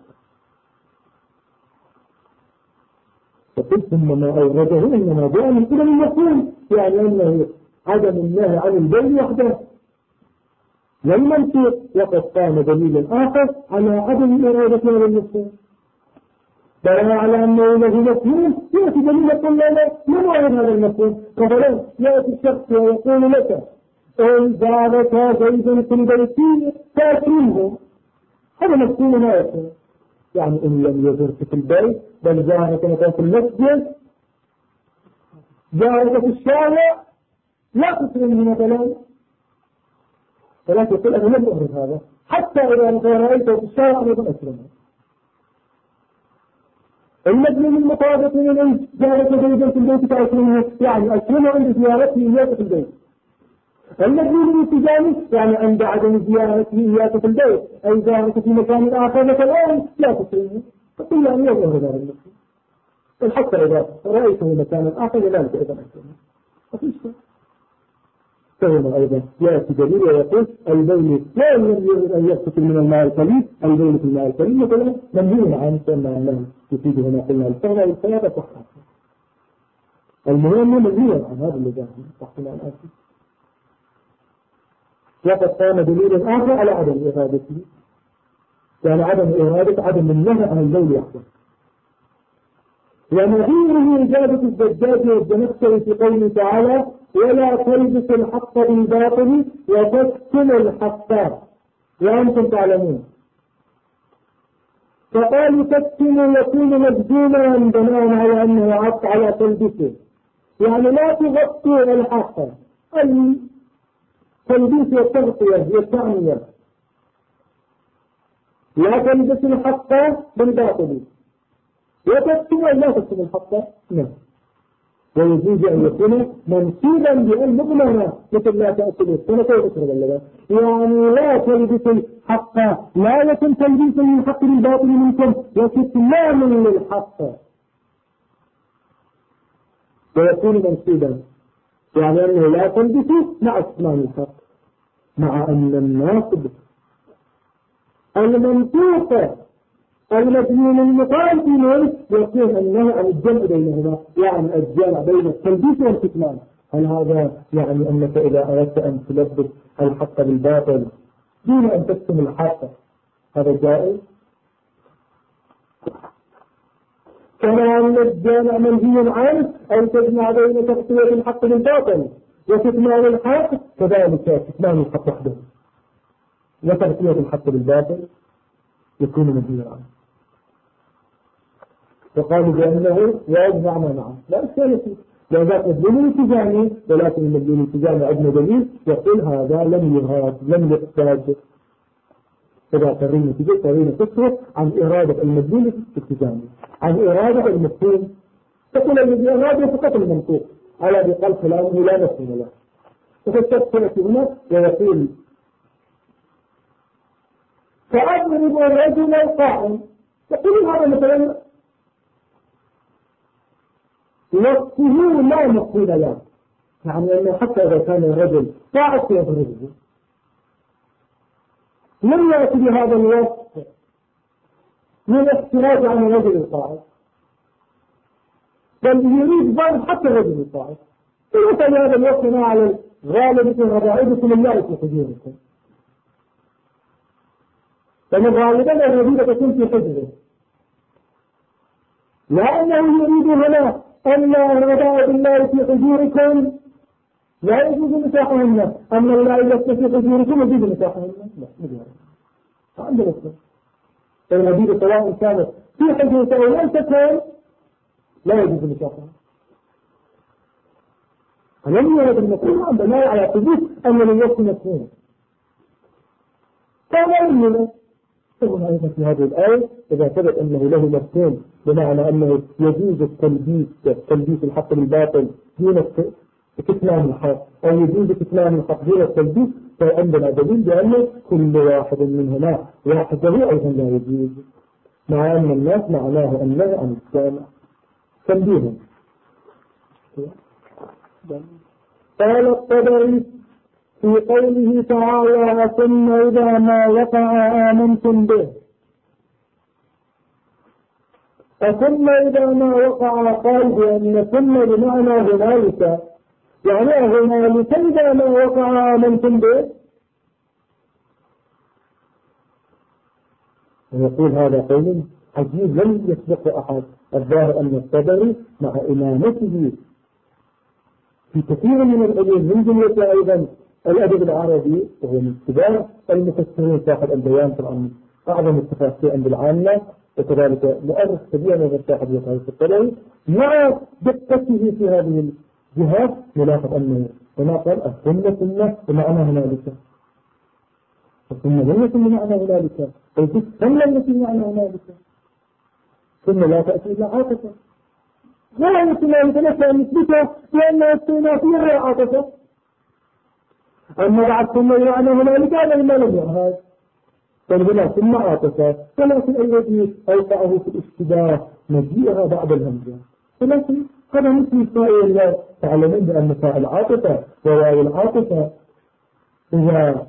فقلت ثم ما أورده إنما جاء من قبل المفهوم، يعني أنه عدم النهي عن البول وحده والمنطق، وقد قام دليل آخر على عدم إرادة هذا المفهوم، بل على أنه له مفهوم يأتي دليل يقول لا من وعد هذا المفهوم. مثلا يأتي الشخص ويقول لك إن زارك زيد في البيت فأكرمه، هذا مفهوم ما يفهم، يعني إن لم يزرك في البيت بل زارك مثلا في المسجد، زارك في الشارع لا تكرمه مثلا، ولكن يقول أنا لم أعرف هذا، حتى إذا رأيته في الشارع أيضا أكرمه. المجنون المطابق من أن زارك زيدا في البيت فأكرمه، يعني أكرمه عند زيارته إياك في البيت. المجنون الانتجامي يعني عند عدم زيارته إياك في البيت أي زارك في مكان آخر مثلا لا تكرمه، فقل له أن يظهر هذا المسلم، بل حتى إذا رأيته مكان آخر لذلك أيضا أكرمه. فهنا أيضا يأتي دليل ويقول البول لا يريد أن يغتسل من الماء القليل، البول في الماء القليل مثلا منهي عنه أنه يفيد هنا قلنا الفرع والفياضة صحة. المهم منهي عن هذا اللي جاء تحصيل عن أكل. وقد قام دليل آخر على عدم إرادته، يعني عدم إرادة عدم النهي عن البول وحده. ونظيره إجابة الزجاج والزمخشري في قوله تعالى ولا تلبسوا الحق بالباطل وتكتموا الحق وأنتم تعلمون، فقالوا تكتموا يكون مجزوما بناء على أنه عطف على تلبسه، يعني لا تغطوا الحق، التلبيس والتغطية والتعنية، لا تلبسوا الحق بالباطل وتكتموا لا تكتموا الحق، نعم. ويجوز أن يكون منصوبا بأن مضمنة مثل لا تأكل السنة وتشرب اللبن، يعني لا تلبس الحق، لا يكن تلبيسا للحق بالباطل منكم وكتمان للحق، ويكون منصوبا يعني أنه لا تلبس مع كتمان الحق، مع أن الناصب المنطوق المجنون المقاتل يكون أنه عن الجمع بينهما، يعني الجمع بين التلبيس والكتمان. هل هذا يعني أنك إذا أردت أن تلبس الحق بالباطل دون أن تكتم الحق هذا جائز؟ كما أن الجامع منهي عنه أن تجمع بين تغطية الحق بالباطل وكتمان الحق، كذلك كتمان الحق وحده وتغطية الحق بالباطل يكون منهي عنه. فقالوا بأنه يجمع معه لا إشكال فيه، لذلك مدلول التجاني، ولكن المدلول التجاني عندنا دليل يقول هذا لم يراد لم يحتاج، إذا قرينا تجد قرينا تصرف عن إرادة المدلول التجاني عن إرادة المفهوم، تقول الذي أراده فقط المنطوق، على بقلب كلامه لا مفهوم له. وفالشخص يأتي هنا ويقول فأضرب الرجل القائم، يقول هذا مثلا وصفه لا مفهوم له، يعني أنه حتى إذا كان الرجل قاعد يضربه لم يأتي بهذا الوصف من الاحتراز عن الرجل القاعد، بل يريد ضرب حتى الرجل القاعد. فمثل هذا الوصف ما على غالبة ربائبكم الله في حجوركم، لأن غالبا الربيبة تكون في حجره، لأنه يريد هنا أن ربائب الله في حجوركم لا يجوز نكاحهن، أن الله يجوز في حجوركم يجوز نكاحهن. لا مجرد عندنا اسم الربيبة سواء كانت في حجورك أو لم تكن لا يجوز نكاحها. فلم يرد المفهوم بناء على ثبوت أن من يكون مفهوم، فلا يمكن ثم أيضا في هذه الآية إذا ثبت أنه له مفهوم بمعنى أنه يجوز التلبيس الحق بالباطل دون كتمان الحق، أو يجوز كتمان الحق دون التلبيس، فعندنا دليل بأنه كل واحد منهما وحده أيضا لا يجوز، مع أن الناس معناه أنه عن السامع تنبيها. قال الطبري في قوله تعالى ثم إذا ما وقع آمنتم به، ثم إذا ما وقع قال بأن ثم بمعنى هنالك، يعني هنالك إذا ما وقع آمنتم به. ويقول هذا قول عجيب لم يسبق أحد. الظاهر أن الطبري مع إمامته في كثير من العلوم من جملة أيضا الأدب العربي، وهو من كبار المفسرين صاحب البيان طبعا أعظم التفاسير عند العامة، وكذلك مؤرخ كبير من صاحب يقول الطبري، مع دقته في هذه الجهات يلاحظ أنه كما قال السنة بمعنى هنالك، السنة بمعنى هنالك، السنة التي بمعنى هنالك، ثم لا تأتي إلا عاطفة، لا يمكن أن يتنسى نسبته لأنه استئنافية غير عاطفة. أما بعد ثم يعني هنالك هذا ما لم يعهد، فالهنا ثم عاطفة، ولكن الذي أوقعه في الاشتباه مجيئها بعد الهمزة، ولكن هذا مثل سائر الله. تعلمون بأن فاعل العاطفة وواو العاطفة إذا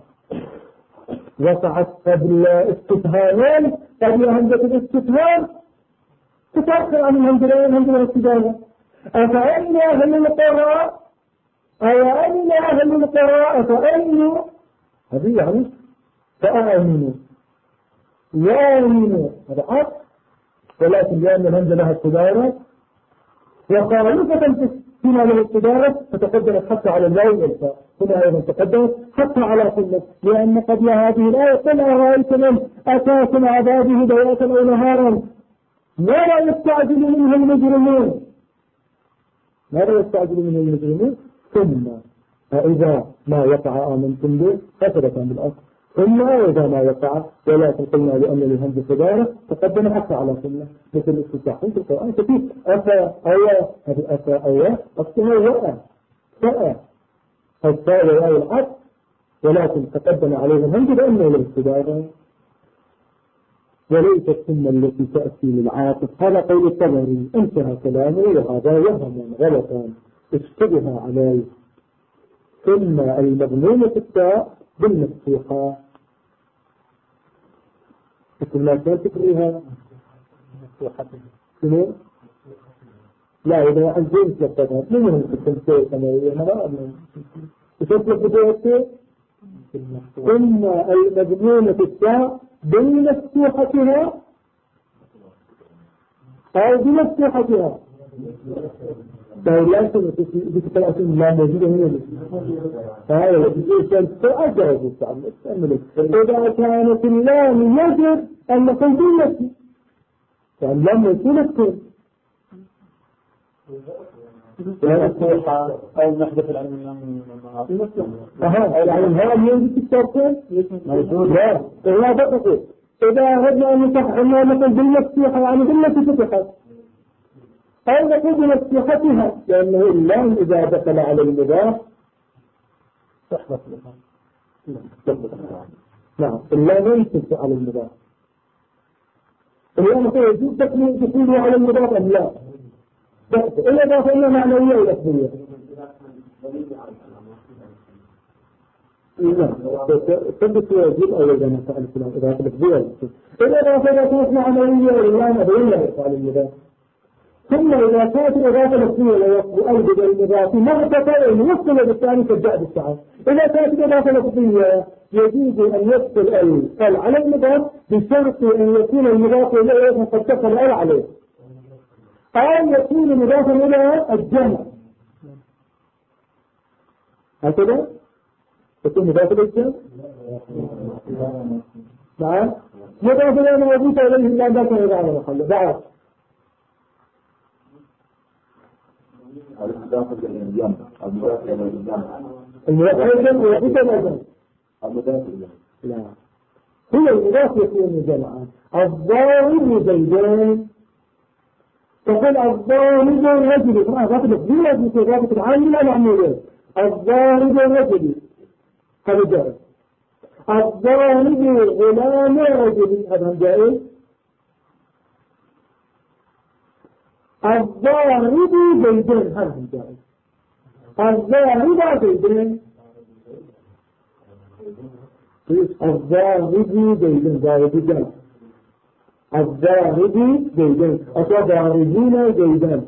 وقعت قبل استفهامان قبل همزة الاستفهام تتأخر عن الهمزة الاستدامة. أفأين أهل القراء أين أهل القراء فأين هذه يعني فأمنوا يامنوا هذا عطف، ولكن لأن الهمزة لها استدامة وخالفة فيما له استدامة فتقدمت حتى على الواو والفاء، هنا أيضا تقدمت حتى على كل، لأن قبل هذه الآية قل أرأيت من أتاكم عذابه بياتا أو نهارا ماذا يستعجل منه المجرمون، ماذا يستعجل منه المجرمون. ثم إذا ما وقع آمنتم به فثبت عن الأصل، ثم إذا ما وقع ولكن قلنا بأن الهمزة صدارة تقدم حتى على سنة مثل الاستفتاحين في القرآن كثير. أفا أيا هذه أفا أيا أصلها وأ فأ الفاء وواو العطف، ولكن تقدم عليه الهمزة بأنه الاستدارة وليس السنة التي تأتي للعاطف. هذا قول الطبري انتهى كلامه، وهذا وهم غلطا اشتبه عليه. ثم المضمومة التاء بالمفتوحة مثل ما كان تكريها مفتوحة شنو؟ لا إذا واحد زين تلقتها من التمثيل ثانوية مرة وتطلق بدايته. ثم المضمومة التاء بمفتوحتها أو بمفتوحتها فلا بتقرأ لا موجودة هنا هذا الشيء فأجرز إذا كانت اللام يجب أن نقول بالتي يعني لم يكون الكل أو نحدث العلم من يعني هل يوجد التركين؟ لا لا تقصد إذا أردنا أن نصحح أنه نقول بالمفتوحة يعني بالتي فتحت أو نقول بمفتوحتها لأنه اللام إذا دخل على المضاف تحدث لها. نعم اللام يمسك على المضاف. اليوم يجوز دخوله على المضاف أم لا؟ إلا إضافة إلا معنوية ولفظية. لا ثبت واجب أو إذا ما فعل فلان إضافة لفظية. إلا إضافة إذا كانت معنوية والله أبين لا يفعل المضاف. ثم إذا كانت الإضافة لفظية لا يقبل ألبد المضاف مرتفع يوصل بالثاني كالجاء بالسعر. إذا كانت الإضافة لفظية يجوز أن يفصل ال على المضاف بشرط أن يكون المضاف إليه قد دخل ال عليه، أو يكون مضافا إلى الجمع هكذا يكون مضافا إلى الجمع. نعم مضافا إلى ما يضيف إليه إلا أن ذاك إذا على محله بعد المضاف إلى الجمع المضاف إلى الجمع المضاف إلى لا هو المضاف يكون جمعا. الضارب زيدان تقول الضارب رجل طبعا ضابط الضيرة بضابط العامل العمولين. الضارب رجل هذا جائز. الضارب غلام رجل هذا جائز. الضارب زيدان هذا جائز. الضارب زيدان الضارب زيدان ضارب جمع. الضارب زيدان أصلا ضاربين زيدان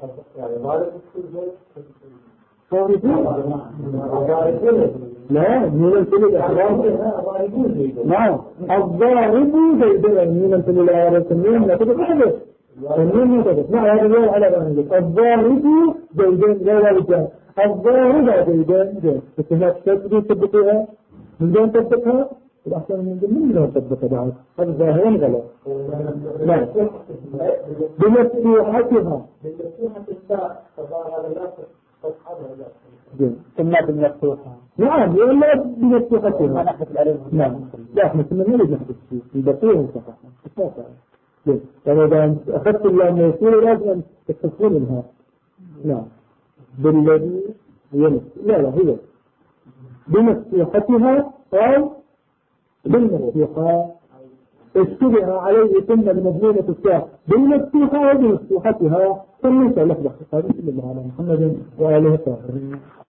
لا من الفيل الإحرام نعم الضارب زيدان من الفيل الإحرام تنين لا تتحدث تنين تتحدث نعم هذا اليوم على ذلك الضارب زيدان لا رجال الضارب زيدان بس هناك تبدو تبقيها من دون تبقيها الأحسن من دون تبقى بعد هذا ظاهرا غلط. نعم بمفتوحتها كنا بالمفتوحة نعم ولا بمفتوحتها نعم لا احنا كنا نريد نحدث فيه البقيه صحيح يعني إذا أخذت الله ما يصير لازم تستفون منها. نعم بالذي يمس لا هي بمفتوحتها أو بالمفتوحة اشتبه عليه ثم المضمونة الساعة بالمفتوحة وبمفتوحتها ثم يسأل لك هذه اللي معنا محمد وآله الطاهرين.